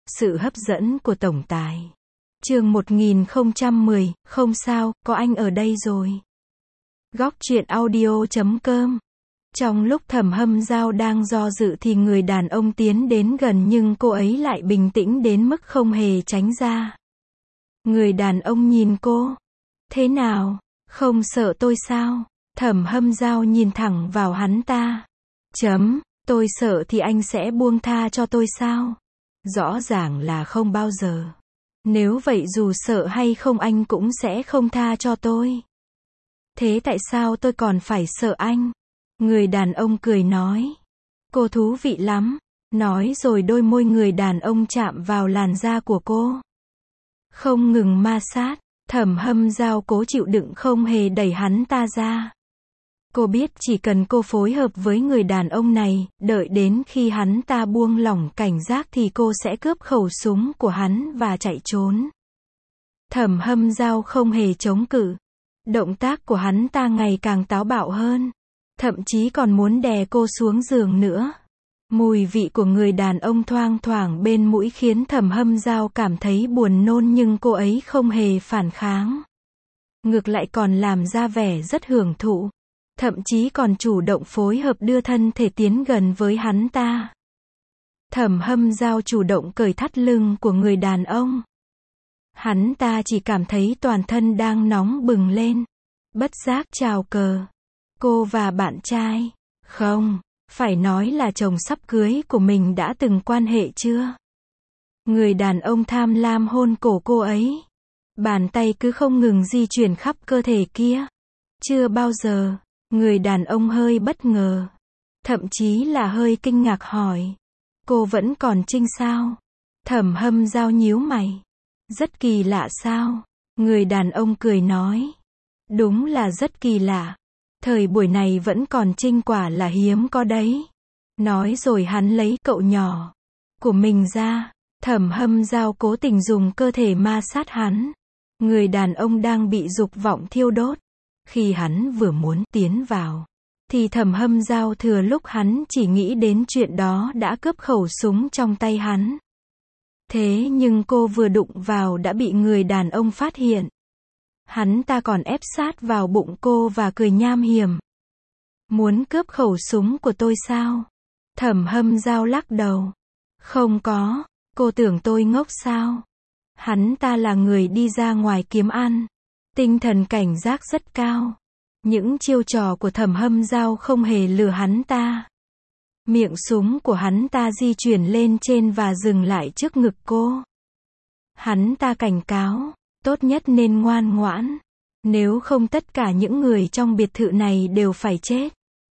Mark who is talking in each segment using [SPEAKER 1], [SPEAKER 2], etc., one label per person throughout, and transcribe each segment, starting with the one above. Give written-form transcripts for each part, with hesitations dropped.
[SPEAKER 1] Sự hấp dẫn của tổng tài. Chương 1010, không sao, có anh ở đây rồi. Góc truyện audio.com. Trong lúc Thẩm Hâm Dao đang do dự thì người đàn ông tiến đến gần nhưng cô ấy lại bình tĩnh đến mức không hề tránh ra. Người đàn ông nhìn cô. Thế nào, không sợ tôi sao? Thẩm Hâm Dao nhìn thẳng vào hắn ta. Tôi sợ thì anh sẽ buông tha cho tôi sao? Rõ ràng là không bao giờ. Nếu vậy dù sợ hay không anh cũng sẽ không tha cho tôi. Thế tại sao tôi còn phải sợ anh? Người đàn ông cười nói. Cô thú vị lắm. Nói rồi đôi môi người đàn ông chạm vào làn da của cô. Không ngừng ma sát, Thẩm Hâm Dao cố chịu đựng không hề đẩy hắn ta ra. Cô biết chỉ cần cô phối hợp với người đàn ông này, đợi đến khi hắn ta buông lỏng cảnh giác thì cô sẽ cướp khẩu súng của hắn và chạy trốn. Thẩm Hâm Dao không hề chống cự. Động tác của hắn ta ngày càng táo bạo hơn. Thậm chí còn muốn đè cô xuống giường nữa. Mùi vị của người đàn ông thoang thoảng bên mũi khiến Thẩm Hâm Dao cảm thấy buồn nôn nhưng cô ấy không hề phản kháng. Ngược lại còn làm ra vẻ rất hưởng thụ. Thậm chí còn chủ động phối hợp đưa thân thể tiến gần với hắn ta. Thẩm Hâm Dao chủ động cởi thắt lưng của người đàn ông. Hắn ta chỉ cảm thấy toàn thân đang nóng bừng lên. Bất giác chào cờ. Cô và bạn trai, không, phải nói là chồng sắp cưới của mình đã từng quan hệ chưa? Người đàn ông tham lam hôn cổ cô ấy. Bàn tay cứ không ngừng di chuyển khắp cơ thể kia. Chưa bao giờ. Người đàn ông hơi bất ngờ. Thậm chí là hơi kinh ngạc hỏi. Cô vẫn còn trinh sao? Thẩm Hâm Dao nhíu mày. Rất kỳ lạ sao? Người đàn ông cười nói. Đúng là rất kỳ lạ. Thời buổi này vẫn còn trinh quả là hiếm có đấy. Nói rồi hắn lấy cậu nhỏ của mình ra. Thẩm Hâm Dao cố tình dùng cơ thể ma sát hắn. Người đàn ông đang bị dục vọng thiêu đốt. Khi hắn vừa muốn tiến vào, thì Thẩm Hâm Dao thừa lúc hắn chỉ nghĩ đến chuyện đó đã cướp khẩu súng trong tay hắn. Thế nhưng cô vừa đụng vào đã bị người đàn ông phát hiện. Hắn ta còn ép sát vào bụng cô và cười nham hiểm. Muốn cướp khẩu súng của tôi sao? Thẩm Hâm Dao lắc đầu. Không có, cô tưởng tôi ngốc sao? Hắn ta là người đi ra ngoài kiếm ăn. Tinh thần cảnh giác rất cao. Những chiêu trò của Thẩm Hâm Dao không hề lừa hắn ta. Miệng súng của hắn ta di chuyển lên trên và dừng lại trước ngực cô. Hắn ta cảnh cáo, tốt nhất nên ngoan ngoãn. Nếu không tất cả những người trong biệt thự này đều phải chết.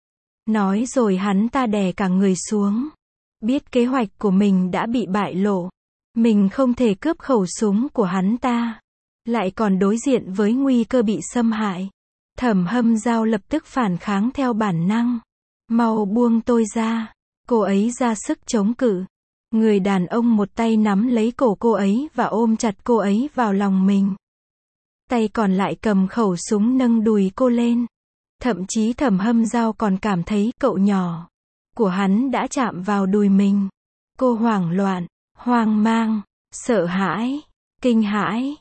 [SPEAKER 1] Nói rồi hắn ta đè cả người xuống. Biết kế hoạch của mình đã bị bại lộ. Mình không thể cướp khẩu súng của hắn ta. Lại còn đối diện với nguy cơ bị xâm hại. Thẩm Hâm Dao lập tức phản kháng theo bản năng. Mau buông tôi ra. Cô ấy ra sức chống cự. Người đàn ông một tay nắm lấy cổ cô ấy và ôm chặt cô ấy vào lòng mình. Tay còn lại cầm khẩu súng nâng đùi cô lên. Thậm chí Thẩm Hâm Dao còn cảm thấy cậu nhỏ của hắn đã chạm vào đùi mình. Cô hoảng loạn, hoang mang, sợ hãi, kinh hãi.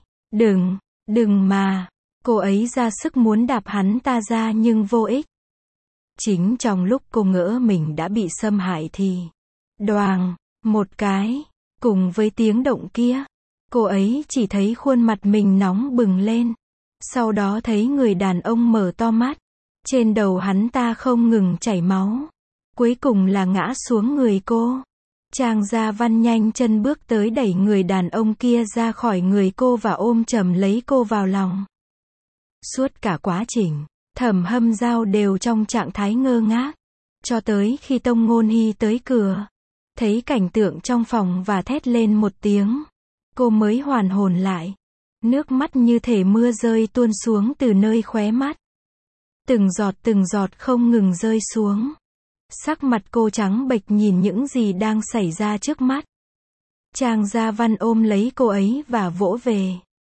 [SPEAKER 1] Đừng mà. Cô ấy ra sức muốn đạp hắn ta ra nhưng vô ích. Chính trong lúc cô ngỡ mình đã bị xâm hại thì đoàng, một cái, cùng với tiếng động kia, cô ấy chỉ thấy khuôn mặt mình nóng bừng lên. Sau đó thấy người đàn ông mở to mắt. Trên đầu hắn ta không ngừng chảy máu. Cuối cùng là ngã xuống người cô. Trang Gia Văn nhanh chân bước tới đẩy người đàn ông kia ra khỏi người cô và ôm chầm lấy cô vào lòng. Suốt cả quá trình, Thẩm Hâm Dao đều trong trạng thái ngơ ngác. Cho tới khi Tông Ngôn Hy tới cửa. Thấy cảnh tượng trong phòng và thét lên một tiếng. Cô mới hoàn hồn lại. Nước mắt như thể mưa rơi tuôn xuống từ nơi khóe mắt. Từng giọt không ngừng rơi xuống. Sắc mặt cô trắng bệch nhìn những gì đang xảy ra trước mắt. Trang Gia Văn ôm lấy cô ấy và vỗ về.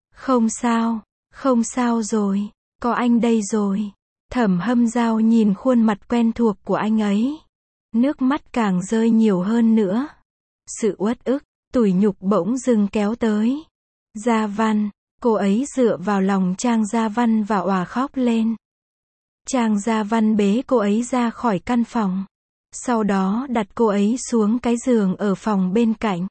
[SPEAKER 1] Không sao rồi, có anh đây rồi. Thẩm Hâm Dao nhìn khuôn mặt quen thuộc của anh ấy. Nước mắt càng rơi nhiều hơn nữa. Sự uất ức, tủi nhục bỗng dưng kéo tới. Gia Văn, cô ấy dựa vào lòng Trang Gia Văn và òa khóc lên. Trang Gia Văn bế cô ấy ra khỏi căn phòng. Sau đó đặt cô ấy xuống cái giường ở phòng bên cạnh.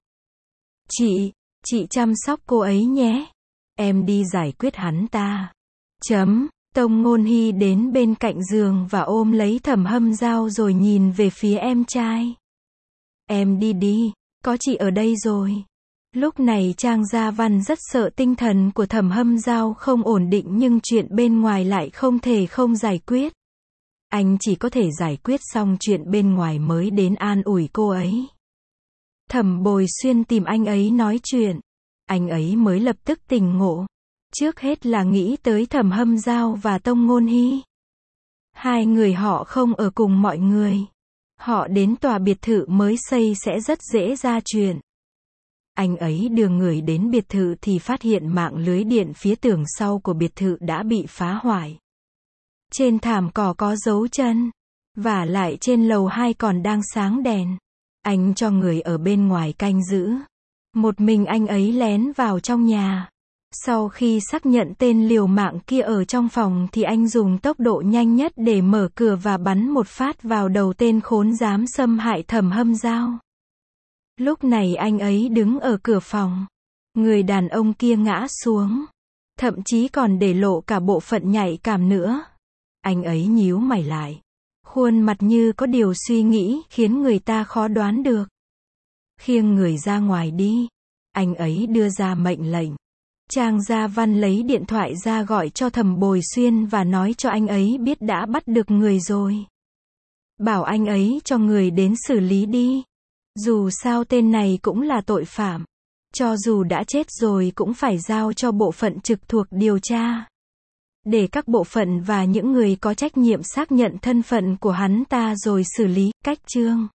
[SPEAKER 1] Chị chăm sóc cô ấy nhé. Em đi giải quyết hắn ta. Tông Ngôn Hy đến bên cạnh giường và ôm lấy Thẩm Hâm Dao rồi nhìn về phía em trai. Em đi đi, có chị ở đây rồi. Lúc này Trang Gia Văn rất sợ tinh thần của Thẩm Hâm Dao không ổn định nhưng chuyện bên ngoài lại không thể không giải quyết. Anh chỉ có thể giải quyết xong chuyện bên ngoài mới đến an ủi cô ấy. Thẩm Bồi Xuyên tìm anh ấy nói chuyện. Anh ấy mới lập tức tỉnh ngộ. Trước hết là nghĩ tới Thẩm Hâm Dao và Tông Ngôn Hy. Hai người họ không ở cùng mọi người. Họ đến tòa biệt thự mới xây sẽ rất dễ ra chuyện. Anh ấy đưa người đến biệt thự thì phát hiện mạng lưới điện phía tường sau của biệt thự đã bị phá hoại. Trên thảm cỏ có dấu chân. Và lại trên lầu 2 còn đang sáng đèn. Anh cho người ở bên ngoài canh giữ. Một mình anh ấy lén vào trong nhà. Sau khi xác nhận tên liều mạng kia ở trong phòng thì anh dùng tốc độ nhanh nhất để mở cửa và bắn một phát vào đầu tên khốn dám xâm hại Thẩm Hâm Dao. Lúc này anh ấy đứng ở cửa phòng. Người đàn ông kia ngã xuống. Thậm chí còn để lộ cả bộ phận nhạy cảm nữa. Anh ấy nhíu mày lại. Khuôn mặt như có điều suy nghĩ khiến người ta khó đoán được. Khiêng người ra ngoài đi. Anh ấy đưa ra mệnh lệnh. Trang Gia Văn lấy điện thoại ra gọi cho Thẩm Bồi Xuyên và nói cho anh ấy biết đã bắt được người rồi. Bảo anh ấy cho người đến xử lý đi. Dù sao tên này cũng là tội phạm. Cho dù đã chết rồi cũng phải giao cho bộ phận trực thuộc điều tra. Để các bộ phận và những người có trách nhiệm xác nhận thân phận của hắn ta rồi xử lý. Cách chương